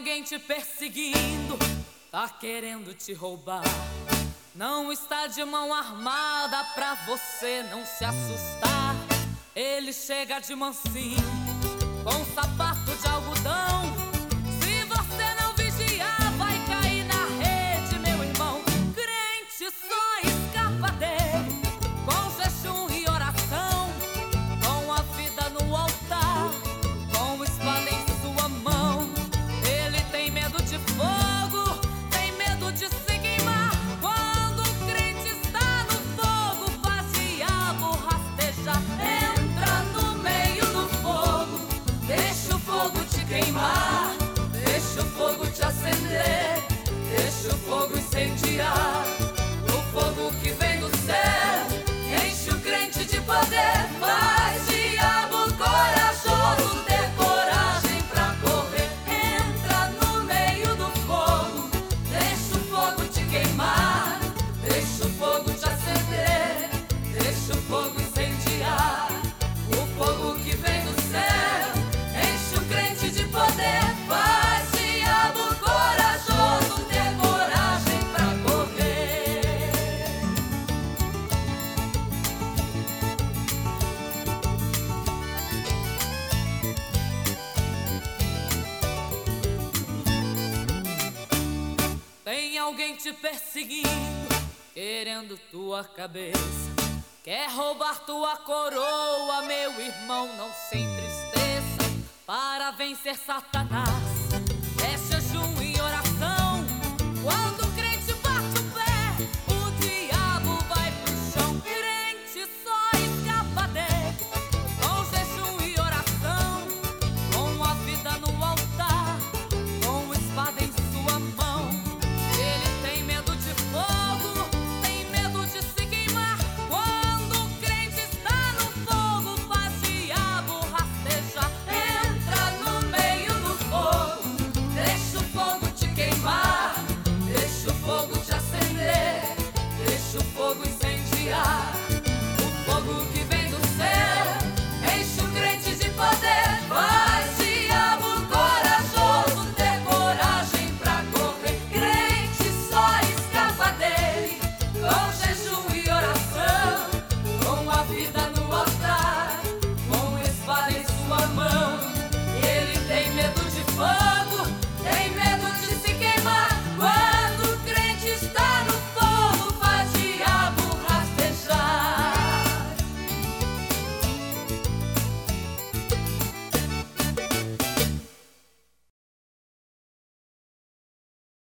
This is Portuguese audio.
alguém te perseguindo, tá querendo te roubar. Não está de mão armada pra você não se assustar. Ele chega de mansinho, com um sapato de algodão. Se você não vigiar, vai cair na rede, meu irmão. Crente só escapa dele com jejum e oração, com a vida no altar, com espada em sua mão. Ele tem medo de fogo, tem medo de se queimar. Quando o crente está no fogo, faz diabo rastejar. Entra no meio do fogo, deixa o fogo te queimar, deixa o fogo te acender, deixa o fogo incendiar. O fogo que vem do céu enche o crente de poder, faz diabo corajoso ter coragem pra correr. Entra no meio do fogo, deixa o fogo te queimar, deixa o fogo te acender, deixa o fogo incendiar. O fogo que vem do céu enche o crente de poder, faz diabo corajoso ter coragem pra correr. Tem alguém te perseguindo, querendo tua cabeça, quer roubar tua coroa, meu irmão, não se entristeça. Para vencer Satanás,